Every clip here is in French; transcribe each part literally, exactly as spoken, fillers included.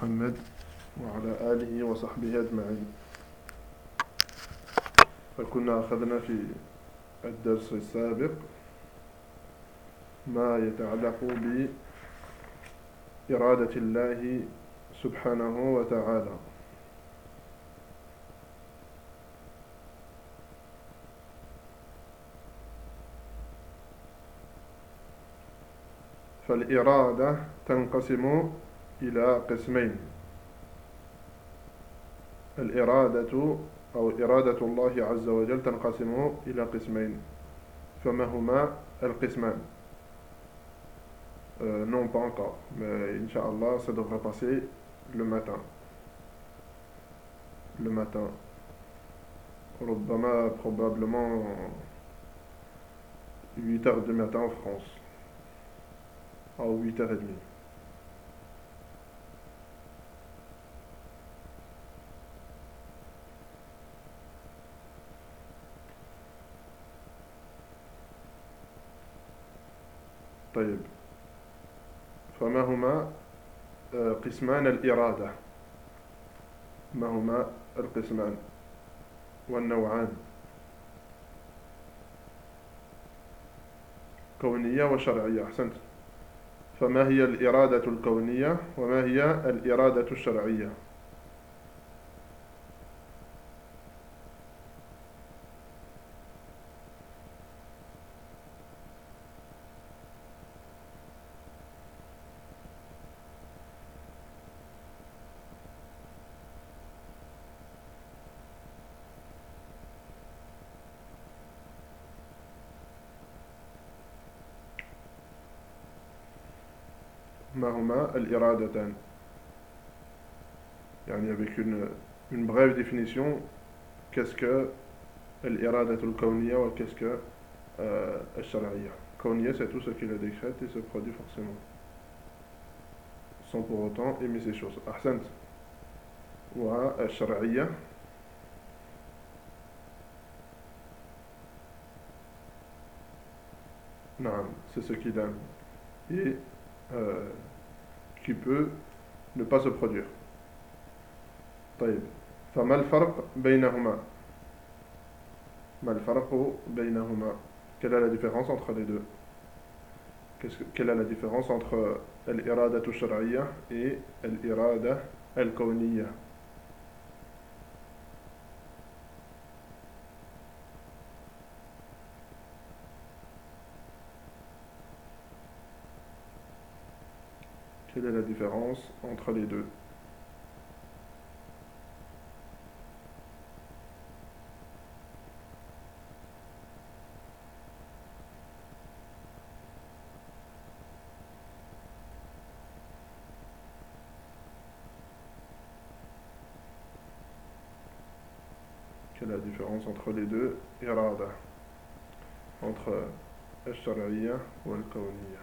محمد وعلى آله وصحبه أجمعين. فكنا أخذنا في الدرس السابق ما يتعلق بإرادة الله سبحانه وتعالى. فالإرادة تنقسم إلى قسمين: الإرادة أو إرادة الله عز وجل تنقسم إلى قسمين. فما هما القسمان؟ euh, Non, pas encore, mais Inch'Allah, ça devrait passer le matin. Le matin. ربما, probablement huit heures du matin en France. Ou huit heures trente. طيب، فما هما قسمان الإرادة؟ ما هما القسمان والنوعان؟ كونية وشرعية. أحسنت. فما هي الإرادة الكونية وما هي الإرادة الشرعية؟ ما هما الإرادتان؟ يعني avec une, une brève définition, qu'est-ce que l'irada al-kawniyya ou qu'est-ce que euh, al-shar'iyya? Kawniyya, c'est tout ce qui le décrète et se produit forcément, sans pour autant aimer ces choses. Ahsant. Ou al-shar'iyya, non, c'est ce qu'il aime et euh, qui peut ne pas se produire. طيب، فما الفرق بينهما؟ ما الفرق بينهما؟ Quelle est la différence entre les deux? Qu'est-ce que, quelle est la différence entre l'irada al-shar'iyya et l'irada al-kawniyya? Quelle est la différence entre les deux? Quelle est la différence entre les deux irada, entre al-shar'iyya ou al-kawniyya?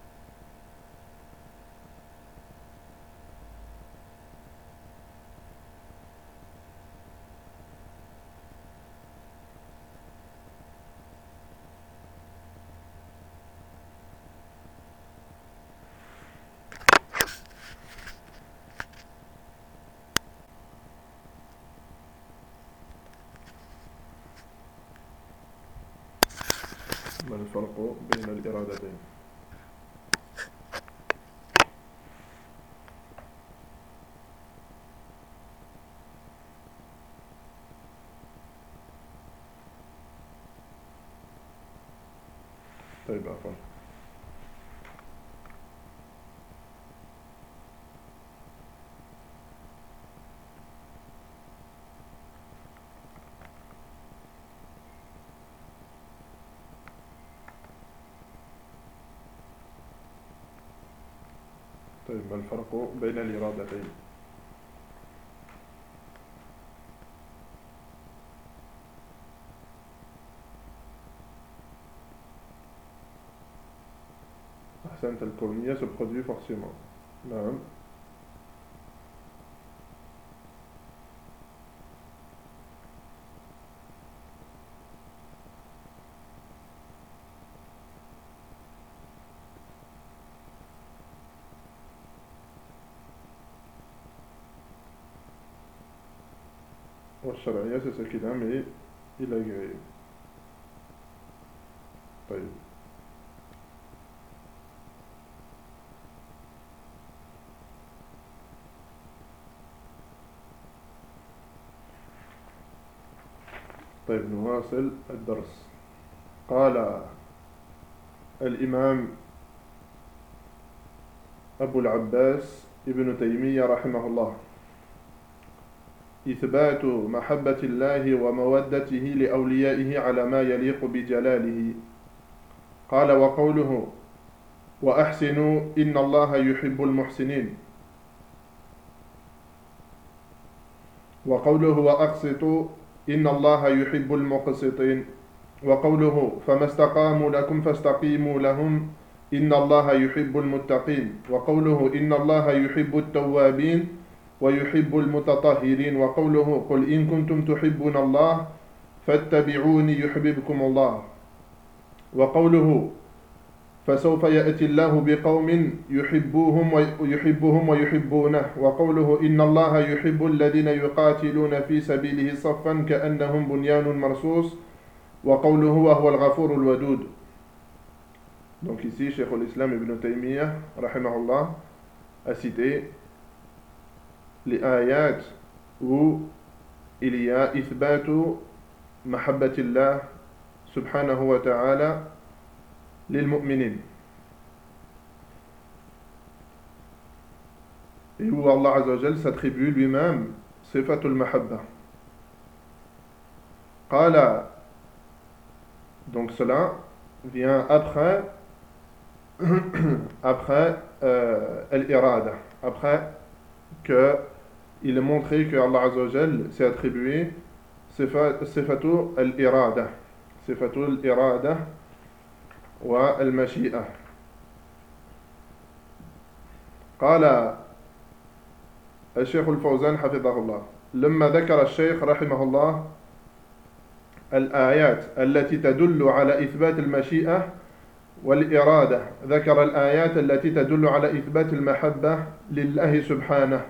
ما الفرق بين الإرادتين؟ طيب، عفوا. طيب، ما الفرق بين الإرادتين؟ أحسنت. الكونية se produit forcément. نعم. والشرعية c'est ce qu'il aime et il agrée. طيب. طيب نواصل الدرس. قال الإمام أبو العباس ابن تيمية رحمه الله: إثبات محبة الله ومودته لأوليائه على ما يليق بجلاله. قال: وقوله: وأحسنوا إن الله يحب المحسنين. وقوله: وأقسطوا إن الله يحب المقسطين. وقوله: فما استقاموا لكم فاستقيموا لهم إن الله يحب المتقين. وقوله: إن الله يحب التوابين ويحب المتطهرين. وقوله: قل إن كنتم تحبون الله فاتبعوني يحببكم الله. وقوله: فسوف يأتي الله بقوم يحبوهم ويحبهم ويحبونه. وقوله: إن الله يحب الذين يقاتلون في سبيله صفا كأنهم بنيان مرصوص. وقوله: وهو الغفور الودود. Donc ici, Cheikh al-Islam ibn Taymiyyah, rahimahullah, a cité les ayats où il y a ithbatu mahabbatillah subhanahu wa ta'ala lil mu'minin. Et où Allah Azza wa Jal s'attribue lui-même sifatul mahabba. Qala, donc cela vient après après euh, l'irada, après que il est montré que Allah Azza wa Jal s'est attribué sifatu al-irada, sifatu al-irada wa al-mashi'a. قال الشيخ الفوزان حفظه الله: لما ذكر الشيخ رحمه الله الآيات التي تدل على إثبات المشيئة والإرادة، ذكر الآيات التي تدل على إثبات المحبة لله سبحانه.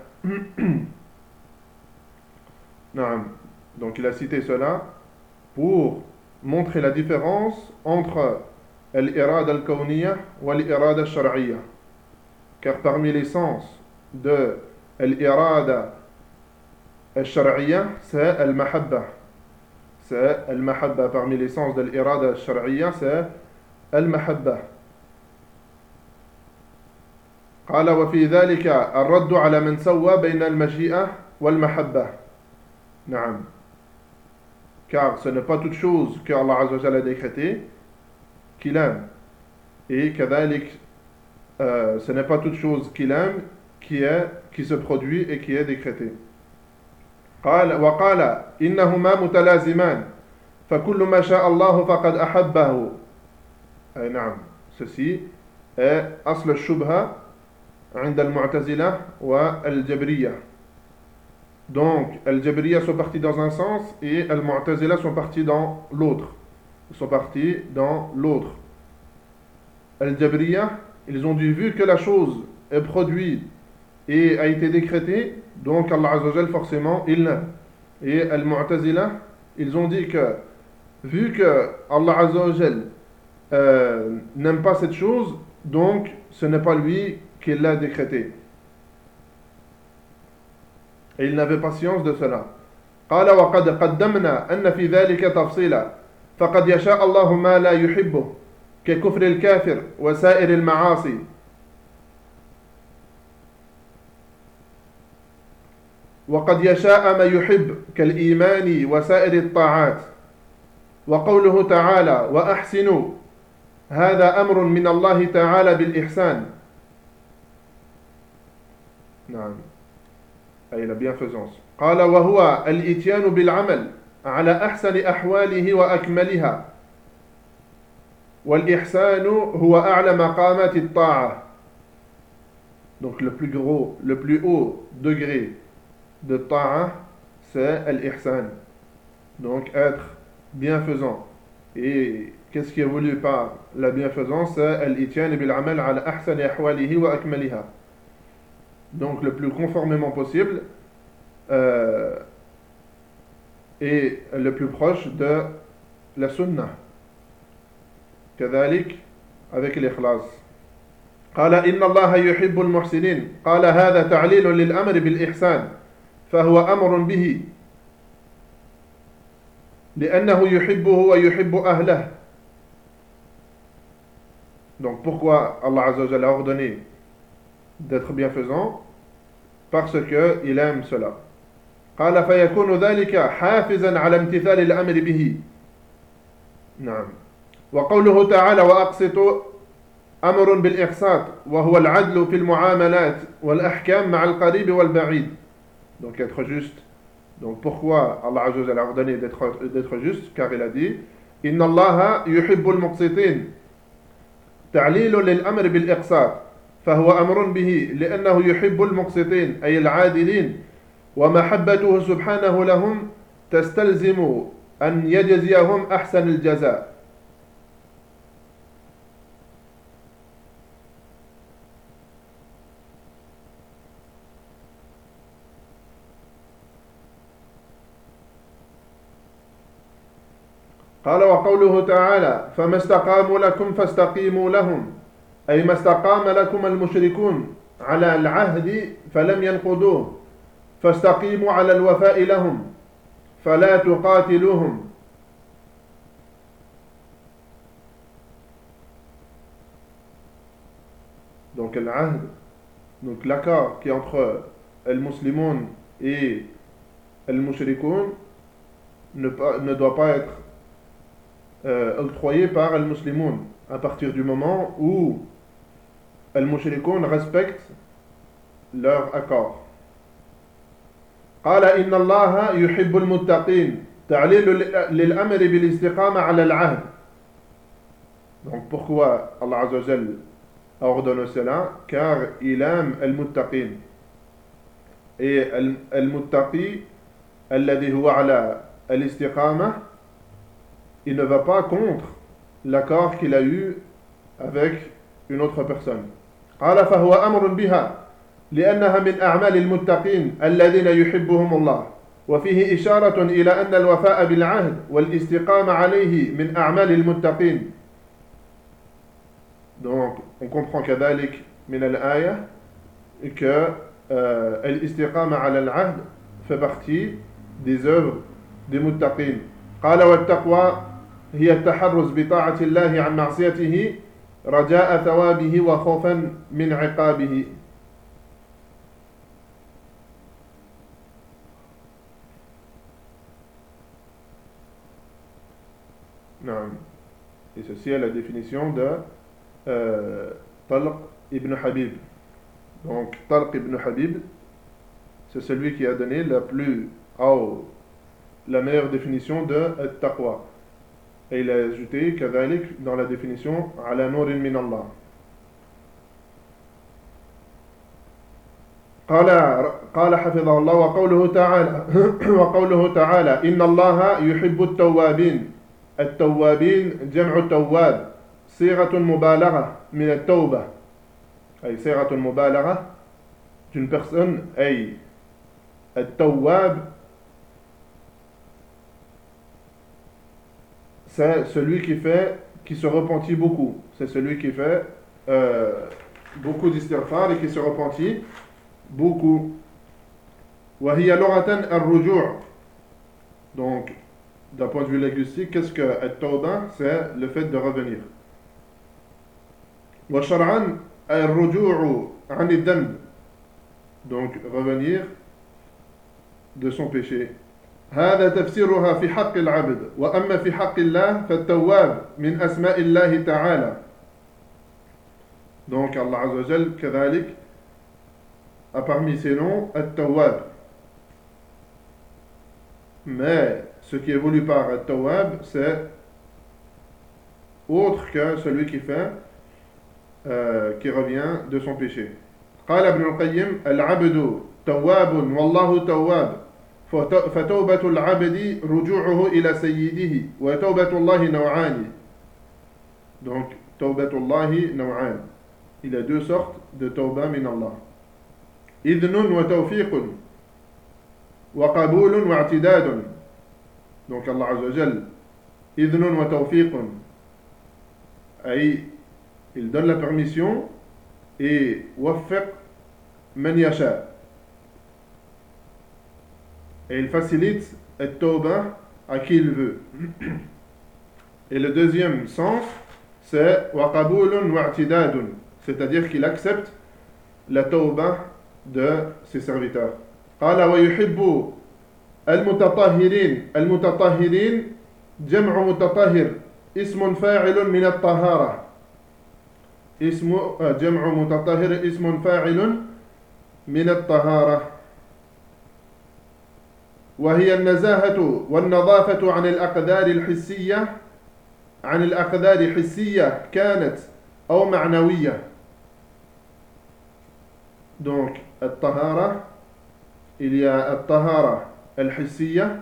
نعم. Donc il a cité cela pour montrer la différence entre l'irada al-kawniyya wa l'irada al-shar'iyya. Car parmi les sens de l'irada al-shar'iyya, c'est al-mahabba. C'est al-mahabba. Parmi les sens de l'irada al-shar'iyya, c'est al-mahabba. قال: وفي ذلك الرد على من سوى بين المشيئة والمحبة. نعم. Car ce n'est pas toute chose que Allah Azza wa Jalla a décrété qu'il aime. Et كذلك euh, ce n'est pas toute chose qu'il aime qui, est, qui se produit et qui est décrété. قال وقال إنهما متلازمان فكل ما شاء الله فقد أحبه. أي نعم. Ceci est أصل الشبهة عند المعتزلة والجبرية. Donc, Al-Jabriya sont partis dans un sens et Al-Mu'tazila sont partis dans l'autre. Ils sont partis dans l'autre. Al-Jabriya, ils ont dit, vu que la chose est produite et a été décrétée, donc Allah Azza wa Jal, forcément, il l'aime. Et Al-Mu'tazila, ils ont dit que, vu que Allah Azza wa Jal euh, n'aime pas cette chose, donc ce n'est pas lui qui l'a décrété. Et il n'avait pas science de cela. قال وقد قدمنا أن في ذلك تفصيلا فقد يشاء الله ما لا يحبه ككفر الكافر وسائر المعاصي. وقد يشاء ما يحب كالإيمان وسائر الطاعات. وقوله تعالى: وأحسنوا، هذا أمر من الله تعالى بالإحسان. نعم. أي la bienfaisance. قال وهو الإتيان بالعمل على أحسن أحواله وأكملها. والإحسان هو أعلى مقامات الطاعة. Donc le plus gros, le plus haut degré de ta'a, c'est l'ihsan. Donc être bienfaisant. Et qu'est-ce qui est voulu par la bienfaisance? C'est l'ityan bil amal ala ahsani ahwalihi wa akmaliha. Donc le plus conformément possible euh, est le plus proche de la sunnah. كذلك avec l'ikhlas. قال إن الله يحب المحسنين. قال هذا تعليل للأمر بالإحسان فهو أمر به لأنه يحبه ويحب أهله. Donc pourquoi Allah Azza wa Jalla a ordonné d'être bienfaisant? Parce que il aime cela. قال فيكون ذلك حافزا على امتثال الأمر به. نعم. وقوله تعالى وأقسطوا أمر بالإقساط وهو العدل في المعاملات والأحكام مع القريب والبعيد. Donc être juste. Donc pourquoi Allah Azza wa Jalla a ordonné d'être, d'être juste? Car il a dit إن الله يحب المقسطين تعليل للأمر بالإقساط فهو أمر به لأنه يحب المقسطين أي العادلين ومحبته سبحانه لهم تستلزم أن يجزيهم أحسن الجزاء. قال وقوله تعالى فما استقاموا لكم فاستقيموا لهم أي ما استقام لكم المشركون على العهد فلم ينقضوه فاستقيموا على الوفاء لهم فلا تقاتلوهم. Donc l'ahd, donc l'accord qui est entre al-muslimoun et al-mushrikoun ne, ne doit pas être euh, octroyé par al-muslimoun à partir du moment où al-mushrikoun respectent leur accord. قال إن الله يحب المتقين تعليل للأمر بالاستقامة على العهد. Donc pourquoi Allah Azza wa Jalla a ordonné cela? Car il aime al-muttaqin. Et al-muttaqi alladhi huwa ala al-istiqamah, il ne va pas contre l'accord qu'il a eu avec une autre personne. قال فهو أمر بها لأنها من أعمال المتقين الذين يحبهم الله وفيه إشارة إلى أن الوفاء بالعهد والاستقامة عليه من أعمال المتقين. Donc on comprend كذلك من الآية que euh, الاستقامة على العهد fait partie des œuvres des muttaqin. قال والتقوى هي التحرز بطاعة الله عن معصيته رجاء ثوابه وخوفا من عقابه. نعم. Et ceci est la définition de euh, Talq ibn Habib. Donc Talq ibn Habib, c'est celui qui a donné la plus oh, la meilleure définition de At-Taqwa. Et il a ajouté كذلك dans la définition على نور من الله. قال قال حفظه الله وقوله تعالى وقوله تعالى إن الله يحب التوابين. التوابين جمع تواب صيغة مبالغة من التوبة أي صيغة مبالغة d'une personne أي التواب c'est celui qui fait qui se repentit beaucoup, c'est celui qui fait euh, beaucoup d'istighfar et qui se repentit beaucoup. وهي لغة الرجوع. Donc d'un point de vue linguistique, qu'est-ce que at-tawbah? C'est le fait de revenir. وشرعا الرجوع عن الذنب. Donc revenir de son péché. هذا تفسيرها في حق العبد وأما في حق الله فالتواب من أسماء الله تعالى. Donc Allah Azza wa Jal كذلك a parmi ses noms At-Tawwab. Mais ce qui est voulu par At-Tawwab, c'est autre que celui qui fait euh, qui revient de son péché. قال ابن القيم العبد تواب والله تواب فتوبة العبد رجوعه إلى سيده وتوبة الله نوعان. Donc توبة الله نوعان. Il y a deux sortes de توبة من الله. إذن وتوفيق وقبول واعتداد. Donc Allah Azza wa Jal, idhnun wa tawfiqun, ay, il donne la permission, et waffiq man yasha. Et il facilite at-tawbah à qui il veut. Et le deuxième sens, c'est wa qabulun wa i'tidadun, c'est-à-dire qu'il accepte la tawbah de ses serviteurs. Qala wa yuhibbu al-mutatahhirin. Al-mutatahhirin, jam'u mutatahhir, ismun fa'ilun min at-tahara. Ismu jam'u mutatahhir, ismun fa'ilun min at-tahara. وهي النزاهة والنظافة عن الأقدار الحسية عن الأقدار حسية كانت أو معنوية. Donc, الطهارة, il y a الطهارة الحسية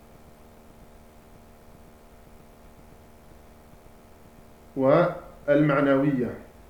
والمعنوية.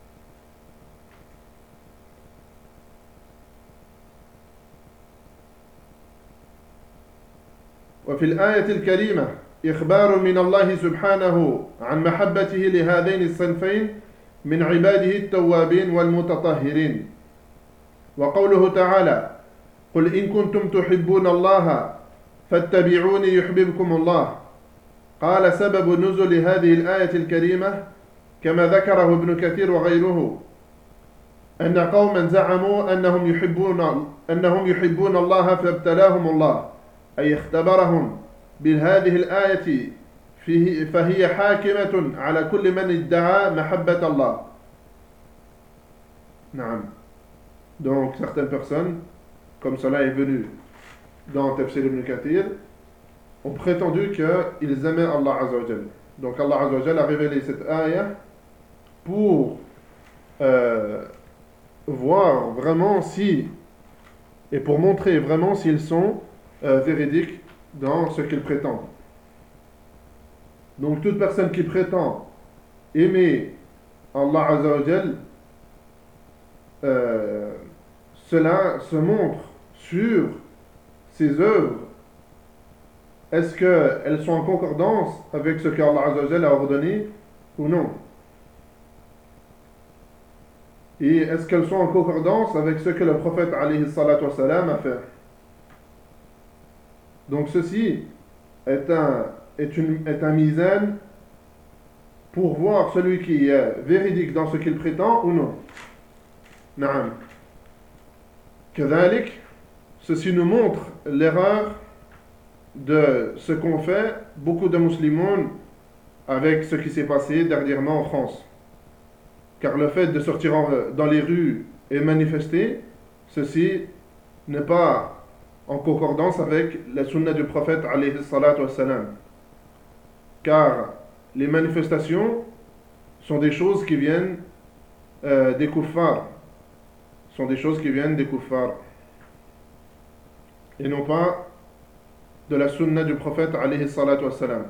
وفي الآية الكريمة إخبار من الله سبحانه عن محبته لهذين الصنفين من عباده التوابين والمتطهرين. وقوله تعالى: قل إن كنتم تحبون الله فاتبعوني يحببكم الله. قال سبب نزول هذه الآية الكريمة كما ذكره ابن كثير وغيره أن قوما زعموا أنهم يحبون أنهم يحبون الله فابتلاهم الله، أي اختبرهم بهذه الآية فيه فهي حاكمة على كل من ادعى محبة الله. نعم. Donc certaines personnes, comme cela est venu dans Tafsir ibn Kathir, ont prétendu qu'ils aimaient Allah Azza wa Jal. Donc Allah Azza wa Jal a révélé cette ayah pour euh, voir vraiment si, et pour montrer vraiment s'ils sont euh, véridiques dans ce qu'ils prétendent. Donc toute personne qui prétend aimer Allah Azza wa Jal, euh, cela se montre sur ses œuvres. Est-ce qu'elles sont en concordance avec ce qu'Allah Azza wa Jal a ordonné ou non? Et est-ce qu'elles sont en concordance avec ce que le prophète alayhi salatu wassalam a fait? Donc ceci est un, est une, est un mizan pour voir celui qui est véridique dans ce qu'il prétend ou non. Naam. Kadhalik, ceci nous montre l'erreur de ce qu'ont fait beaucoup de musulmans avec ce qui s'est passé dernièrement en France. Car le fait de sortir en, dans les rues et manifester, ceci n'est pas en concordance avec la sunna du prophète alayhi salatu wassalam. Car les manifestations sont des choses qui viennent euh, des kuffars, sont des choses qui viennent des kuffars et non pas de la sunna du prophète alayhi salatu wassalam.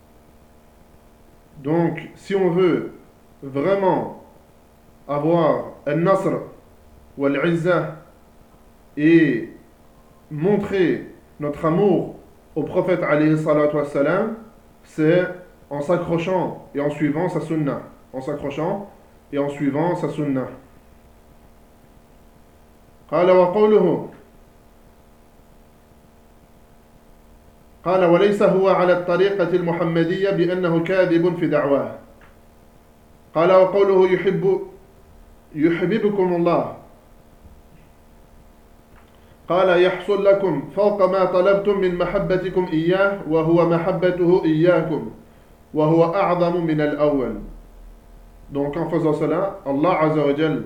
Donc si on veut vraiment avoir al-nasr ou al-izza et montrer notre amour au prophète alayhi salatu wassalam, c'est en s'accrochant et en suivant sa sunna, en s'accrochant et en suivant sa sunna. قال وقوله قال وليس هو على الطريقة المحمدية بأنه كاذب في دعواه. قال وقوله يحب يحببكم الله. قال يحصل لكم فوق ما طلبتم من محبتكم إياه وهو محبته إياكم وهو أعظم من الأول. Donc en faisant cela, Allah Azza wa Jal,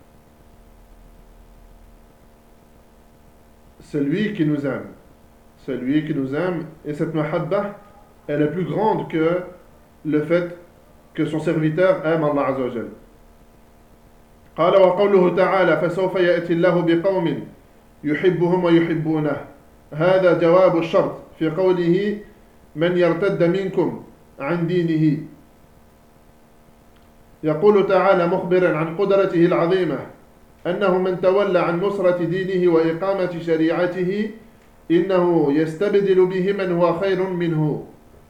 c'est lui qui nous aime. C'est lui qui nous aime. Et cette mahabba, elle est plus grande que le fait que son serviteur aime Allah Azza wa Jal. قال وقوله تعالى فسوف يأتي الله بقوم يحبهم ويحبونه. هذا جواب الشرط في قوله من يرتد منكم عن دينه. يقول تعالى مخبرا عن قدرته العظيمة أنه من تولى عن نصرة دينه وإقامة شريعته إنه يستبدل به من هو خير منه.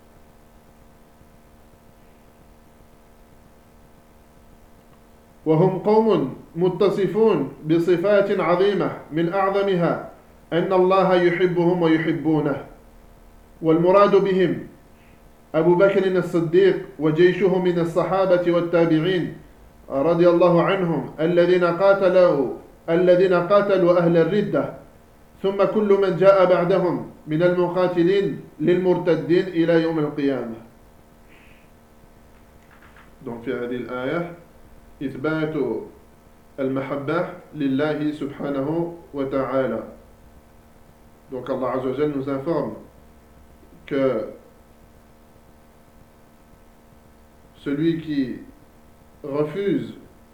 وهم قوم متصفون بصفات عظيمة من أعظمها أن الله يحبهم ويحبونه، والمراد بهم أبو بكر الصديق وجيشه من الصحابة والتابعين رضي الله عنهم الذين قاتلوا الذين قاتلوا أهل الردة، ثم كل من جاء بعدهم من المقاتلين للمرتدين إلى يوم القيامة. Donc في هذه الآية إثبات المحبة لله سبحانه وتعالى. Donc Allah Azza wa Jalla nous informe que celui qui refuse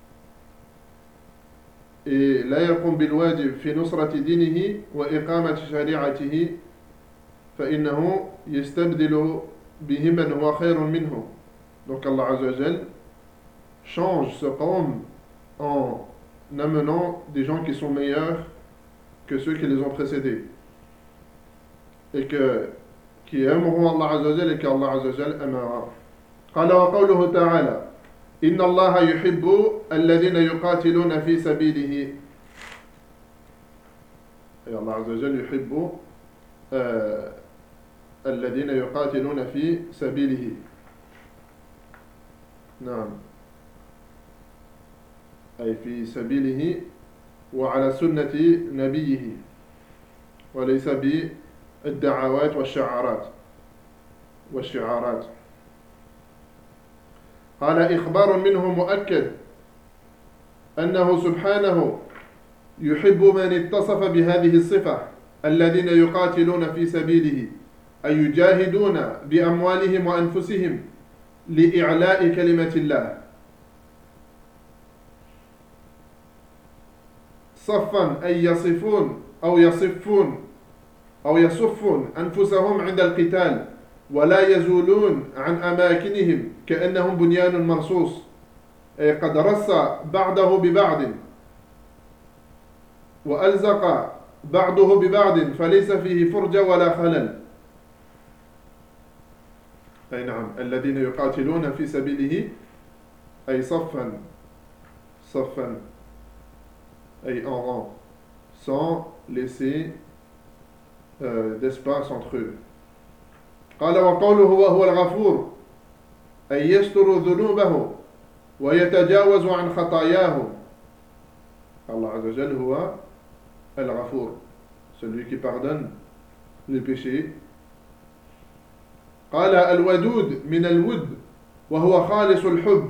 et لا يقوم بالواجب في نصرة دينه وإقامة شريعته فإنه يستبدل به من هو خير منه. Donc Allah Azza wa Jalla change ce qawm en amenant des gens qui sont meilleurs que ceux qui les ont précédés et que qui aimeront Allah Azza wa Jalla et qu'Allah Azza wa Jalla aimera. قال وقوله تعالى إن الله يحب الذين يقاتلون في سبيله. أي الله عز وجل يحب آه الذين يقاتلون في سبيله. نعم، أي في سبيله وعلى سنة نبيه، وليس بالدعوات والشعارات والشعارات. قال إخبار منه مؤكد أنه سبحانه يحب من اتصف بهذه الصفة الذين يقاتلون في سبيله، أي يجاهدون بأموالهم وأنفسهم لإعلاء كلمة الله، صفا أي يصفون أو يصفون أو يصفون أنفسهم عند القتال ولا يزولون عن أماكنهم كأنهم بنيان مرصوص، أي قد رص بعضه ببعض وألزق بعضه ببعض فليس فيه فرجة ولا خلل. أي نعم، الذين يقاتلون في سبيله أي صفا صفا أي en rang sans laisser euh, d'espace entre eux. قال وقوله وهو الغفور أي يستر ذنوبه ويتجاوز عن خطاياه. Allah Azza wa Jalla هو الغفور, celui qui pardonne les péchés. قال الودود من الود وهو خالص الحب.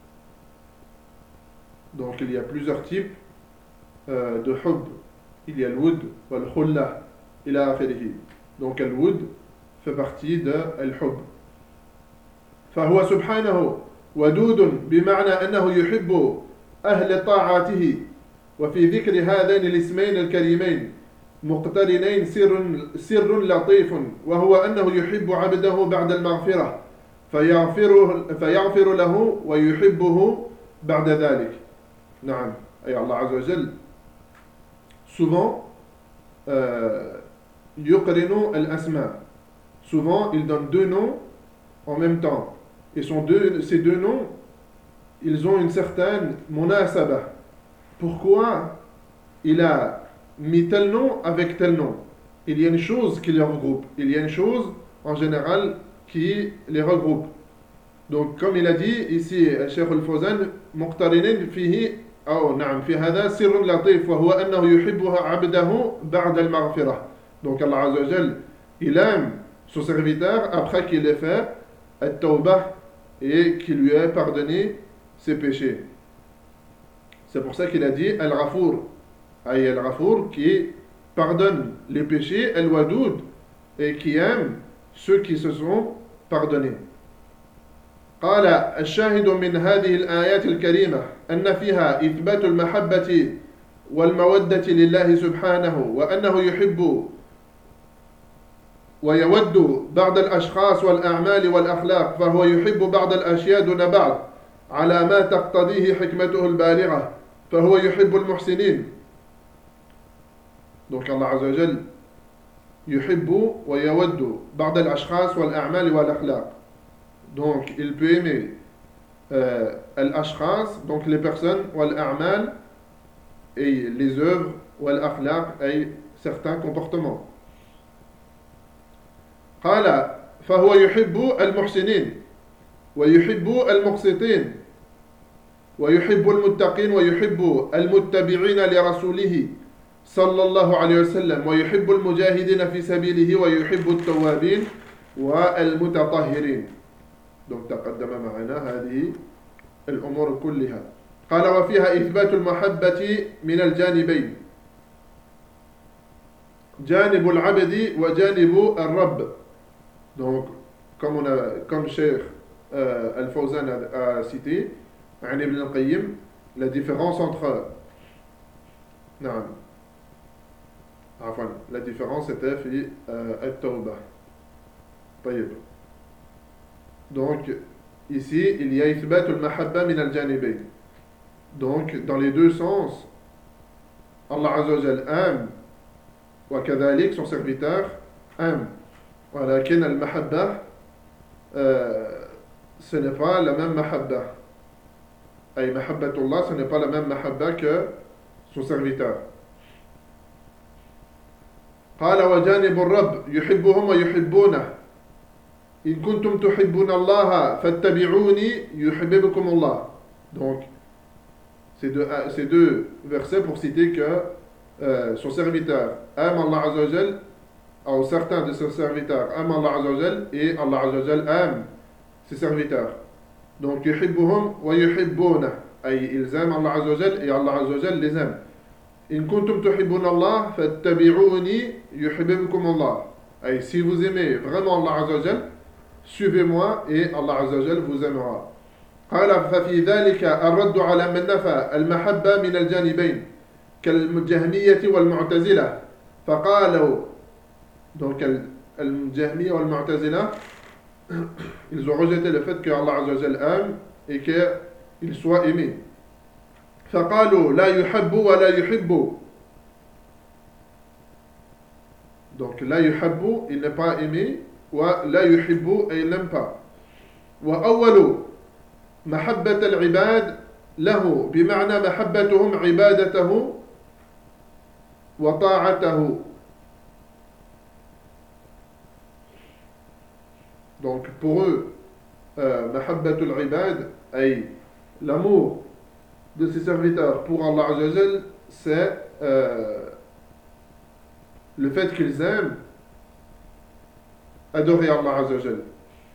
Donc il y a plusieurs types euh, de hub. Il y a le wud ou le khulla ila akhirih. Donc le wud fait partie de الحب. فهو سبحانه ودود بمعنى أنه يحب أهل طاعته. وفي ذكر هذين الاسمين الكريمين مقترنين سر سر لطيف وهو أنه يحب عبده بعد المغفرة فيغفر فيغفر له ويحبه بعد ذلك. نعم, أي Allah Azza wa Jal souvent euh, يقرن الأسماء. Souvent il donne deux noms en même temps et sont deux, ces deux noms ils ont une certaine munasaba. Pourquoi il a mis tel nom avec tel nom? Il y a une chose qui les regroupe. Il y a une chose en général qui les regroupe. Donc comme il a dit ici Cheikh Al-Fawzan مقترنين فيه أو نعم في هذا سر لطيف وهو أنه يحبها عبده بعد المغفرة. Donc Allah Azza wa Jal il aime son serviteur après qu'il ait fait at-tawbah et qu'il lui ait pardonné ses péchés. C'est pour ça qu'il a dit Al-Ghafour, Aïe Al-Ghafour qui pardonne les péchés, Al-Wadoud, et qui aime ceux qui se sont pardonnés. قال الشاهد من هذه الآيات الكريمة أن فيها إثبات المحبة والمودة لله سبحانه وأنه يحب ويود بعض الأشخاص والأعمال والأخلاق فهو يحب بعض الأشياء دون بعض على ما تقتضيه حكمته البالغة فهو يحب المحسنين. Donc Allah Azza wa Jal يحب ويود بعض الأشخاص والأعمال والأخلاق. Donc, il peut aimer euh, الأشخاص, donc les personnes, والأعمال, et les œuvres, والأخلاق, et certains comportements. قال فهو يحب المحسنين ويحب المقسطين ويحب المتقين ويحب المتبعين لرسوله صلى الله عليه وسلم ويحب المجاهدين في سبيله ويحب التوابين والمتطهرين. donc تقدم معنا هذه الأمور كلها. قال وفيها إثبات المحبة من الجانبين جانب العبد وجانب الرب. donc comme on a comme Cheikh euh, Al-Fawzan a, a cité عن ابن القيم la différence entre نعم عفوا la différence était في التوبة. طيب donc ici il y a إثبات المحبة من الجانبين. donc dans les deux sens Allah Azza wa Jal aime وكذلك son serviteur aime. ولكن المحبة euh, ce n'est pas la même محبة. أي محبة الله ce n'est pas la même محبة que son serviteur. قال وجانب الرب يحبهم ويحبونه إن كنتم تحبون الله فاتبعوني يحببكم الله. donc ces deux, ces deux versets pour citer que euh, son serviteur aime Allah Azza wa Jal, ou certains de ses serviteurs aiment Allah Azza wa Jal, et Allah Azza wa Jal aime ses serviteurs. donc يحبهم ويحبونه أي ils aiment Allah Azza wa Jal et Allah Azza wa Jal les aime. إن كنتم تحبون الله فاتبعوني يحببكم الله. أي si vous aimez vraiment Allah Azza wa Jal, suivez-moi et Allah Azza wa Jal vous aimera. قال ففي ذلك الرد على من نفى المحبة من الجانبين كالجهمية والمعتزلة فقالوا donc الجهمية والمعتزلة ils ont rejeté le fait que Allah Azza wa Jal aime et qu'il soit aimé. فقالوا لا يحب ولا يحب. donc لا يحب il n'est pas aimé ولا يحب et il n'aime pas. وأول محبة العباد له بمعنى محبتهم عبادته وطاعته. donc pour eux محبة العباد أي l'amour de ses serviteurs pour Allah Azza wa Jal, c'est euh, le fait qu'ils aiment adorer Allah Azza wa Jal.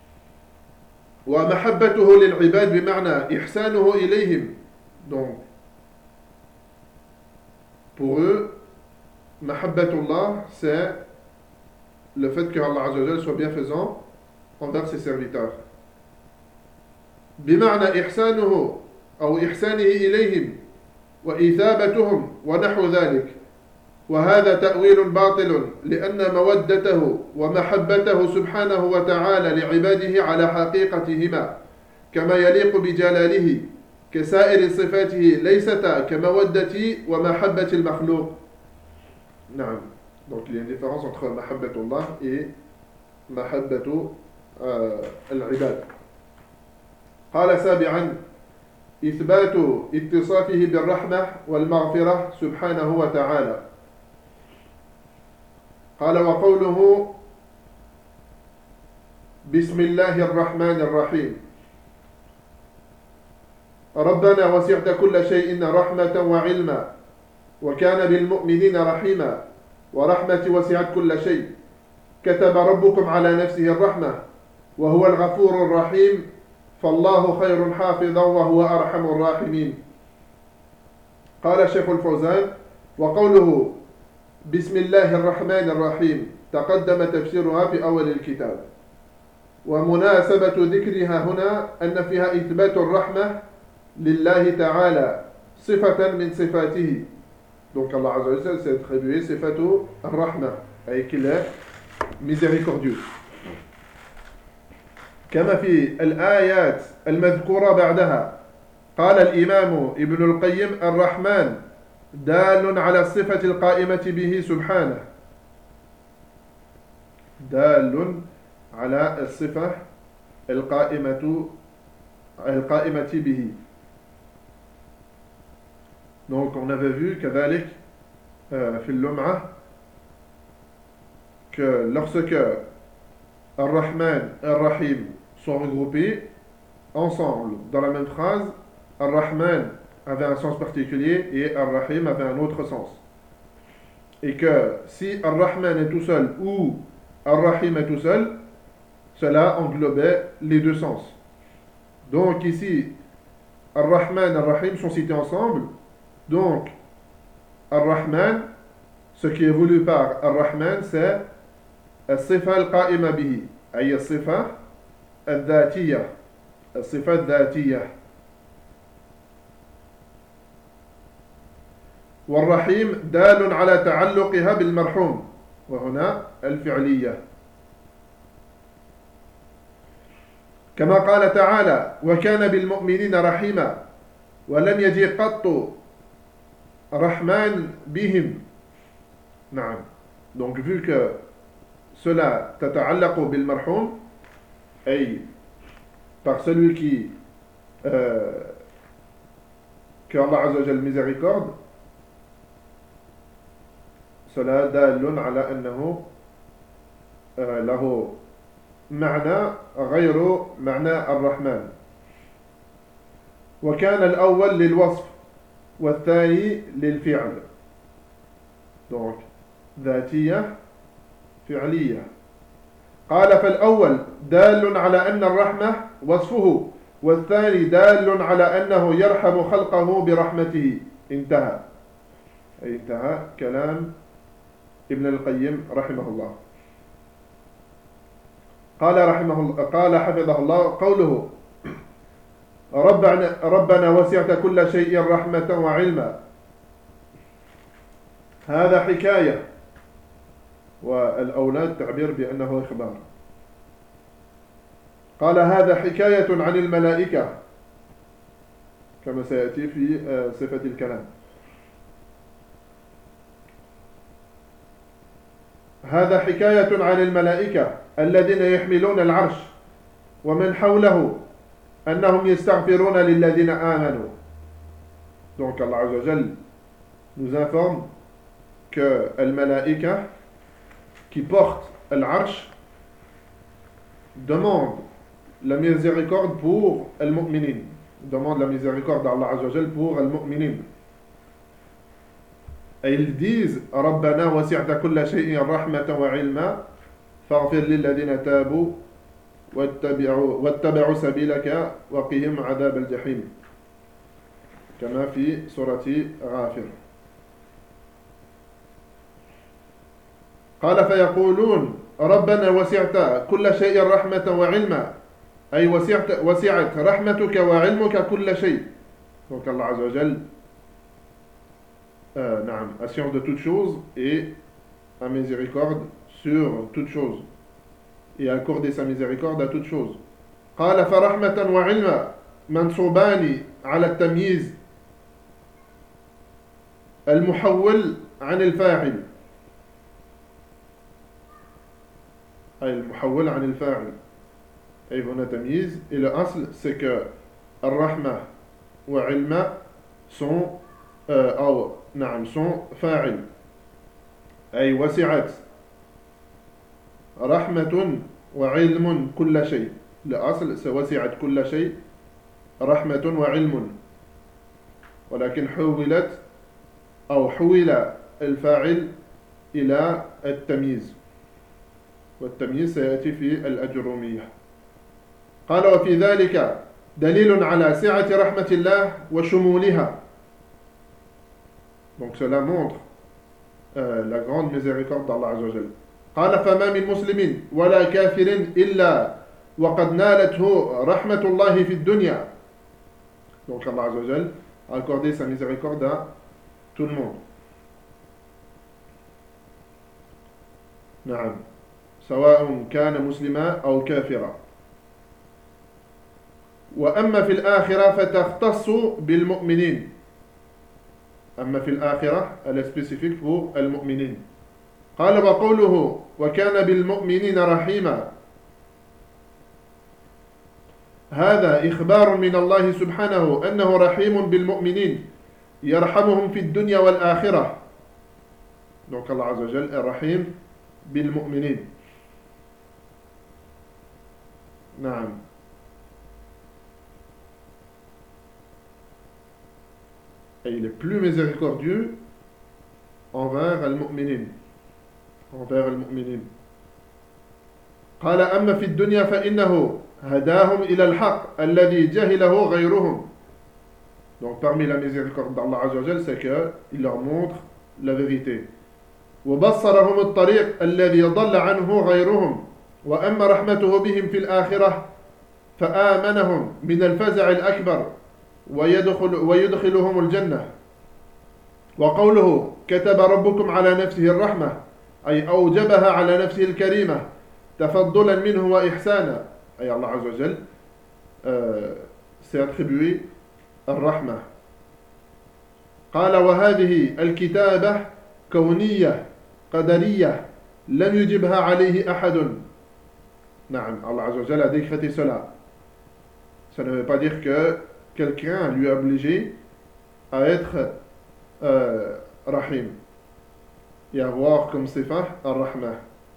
ومحبته للعباد بمعنى إحسانه إليهم. donc pour eux محبتullah c'est le fait que Allah Azza wa Jal soit bienfaisant envers ses serviteurs. بمعنى إحسانه أو إحسانه إليهم وإثابتهم ونحو ذلك. وهذا تأويل باطل لأن مودته ومحبته سبحانه وتعالى لعباده على حقيقتهما كما يليق بجلاله كسائر صفاته ليستا كمودة ومحبة المخلوق. نعم donc il y a une différence entre محبتullah et محبة العباد. قال سابعا إثبات اتصافه بالرحمة والمغفرة سبحانه وتعالى. قال وقوله بسم الله الرحمن الرحيم ربنا وسعت كل شيء رحمة وعلما وكان بالمؤمنين رحيما ورحمتي وسعت كل شيء كتب ربكم على نفسه الرحمة وهو الغفور الرحيم فالله خير حافظا وهو أرحم الراحمين. قال شيخ الفوزان وقوله بسم الله الرحمن الرحيم تقدم تفسيرها في أول الكتاب. ومناسبة ذكرها هنا أن فيها إثبات الرحمة لله تعالى صفة من صفاته. donc Allah Azza wa Jal s'est attribué صفة الرحمة أي qu'il est miséricordieux. كما في الآيات المذكورة بعدها قال الإمام ابن القيم الرحمن دال على الصفة القائمة به سبحانه دال على الصفة القائمة القائمة به. Donc on avait vu كذلك في اللمعة que lorsque Ar-Rahman et Ar-Rahim sont regroupés ensemble dans la même phrase, Ar-Rahman avait un sens particulier et Ar-Rahim avait un autre sens. Et que si Ar-Rahman est tout seul ou Ar-Rahim est tout seul, cela englobait les deux sens. Donc ici, Ar-Rahman et Ar-Rahim sont cités ensemble. Donc, Ar-Rahman, ce qui est voulu par Ar-Rahman, c'est الصفة القائمة به أي الصفة الذاتية الصفة الذاتية. والرحيم دال على تعلقها بالمرحوم وهنا الفعلية، كما قال تعالى وكان بالمؤمنين رحيما ولم يجي قط رحمن بهم. نعم. Donc vu que cela تتعلق بالمرحوم أي par celui qui euh, que Allah Azza wa Jal miséricorde, cela دال على أنه euh, له معنى غير معنى الرحمن. وكان الأول للوصف والثاني للفعل. donc ذاتية فعلية. قال فالأول دال على أن الرحمة وصفه والثاني دال على أنه يرحم خلقه برحمته. انتهى أي انتهى كلام ابن القيم رحمه الله. قال رحمه الله قال حفظه الله قوله ربنا, ربنا وسعت كل شيء رحمة وعلما، هذا حكاية والأولاد تعبير بأنه إخبار. قال هذا حكاية عن الملائكة كما سيأتي في صفة الكلام. هذا حكاية عن الملائكة الذين يحملون العرش ومن حوله أنهم يستغفرون للذين آمنوا. Donc Allah Azza wa Jal nous informe que الملائكة qui portent l'arche demandent la miséricorde pour al-mu'minin, demandent la miséricorde d'Allah Azza wa Jal pour al-mu'minin. Et ils disent ربنا وسعت كل شيء رحمة وعلما فاغفر للذين تابوا واتبعوا, واتبعوا سبيلك وقهم عذاب الجحيم كما في سورة غافر. قال فيقولون ربنا وسعت كل شيء رحمة وعلما أي وسعت, وسعت رحمتك وعلمك كل شيء. Donc Allah Azza wa Jal euh, نعم, a science de toutes choses et a miséricorde sur toutes choses et a accordé sa miséricorde à toutes choses. قال فرحمة وعلما منصوبان على التمييز المحول عن الفاعل أي المحول عن الفاعل. أي هنا تمييز. Et le asl c'est que الرحمة وعلما sont euh, أو نعم sont فاعل. أي وسعت رحمة وعلم كل شيء. الأصل سوسعت كل شيء رحمة وعلم، ولكن حولت أو حول الفاعل إلى التمييز، والتمييز سيأتي في الأجرومية. قال وفي ذلك دليل على سعة رحمة الله وشمولها. Donc cela montre euh, la grande miséricorde d'Allah Azza wa Jal. قال فما من مسلم ولا كافر إلا وقد نالته رحمة الله في الدنيا. Donc Allah Azza wa Jal a accordé sa miséricorde à tout le monde. نعم سواء كان مسلما أو كافرا. وأما في الآخرة فتختص بالمؤمنين. أما في الآخرة elle est spécifique pour المؤمنين. قال وقوله وكان بالمؤمنين رحيما هذا إخبار من الله سبحانه أنه رحيم بالمؤمنين يرحمهم في الدنيا والآخرة. Donc Allah Azza wa Jal est Rahim bil mu'minin. Naam. Et il est plus miséricordieux envers al-mu'minin. Envers al-mu'minin. قال أما في الدنيا فإنه هداهم إلى الحق الذي جهله غيرهم. Donc parmi la miséricorde d'Allah Azza wa Jal, c'est qu'il leur montre la vérité. وبصرهم الطريق الذي ضل عنه غيرهم. وأما رحمته بهم في الآخرة فآمنهم من الفزع الأكبر ويدخل ويدخلهم الجنة. وقوله كتب ربكم على نفسه الرحمة أي أوجبها على نفسه الكريمة تفضلا منه وإحسانا. أي الله عز وجل euh, s'est attribué الرحمة. قال وهذه الكتابة كونية قدرية لم يجبها عليه أحد. نعم, Allah Azza wa Jal a décrété cela. Ça ne veut pas dire que quelqu'un lui a obligé à être euh, Rahim et à avoir comme sifa Ar-Rahmah.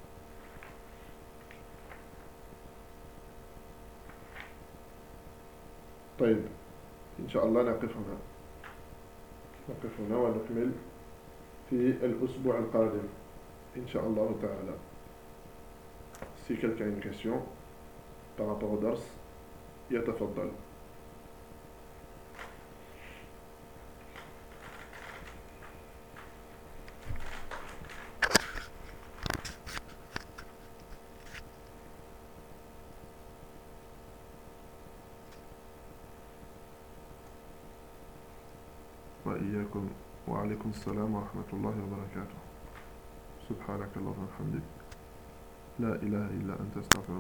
طيب إن شاء الله نقف هنا نقف هنا ونكمل في الأسبوع القادم إن شاء الله تعالى. Si quelqu'un a une question par rapport au dars, يتفضل. وإياكم وعليكم السلام ورحمة الله وبركاته. سبحانك اللهم وبحمدك لا إله إلا أنت استغفرك.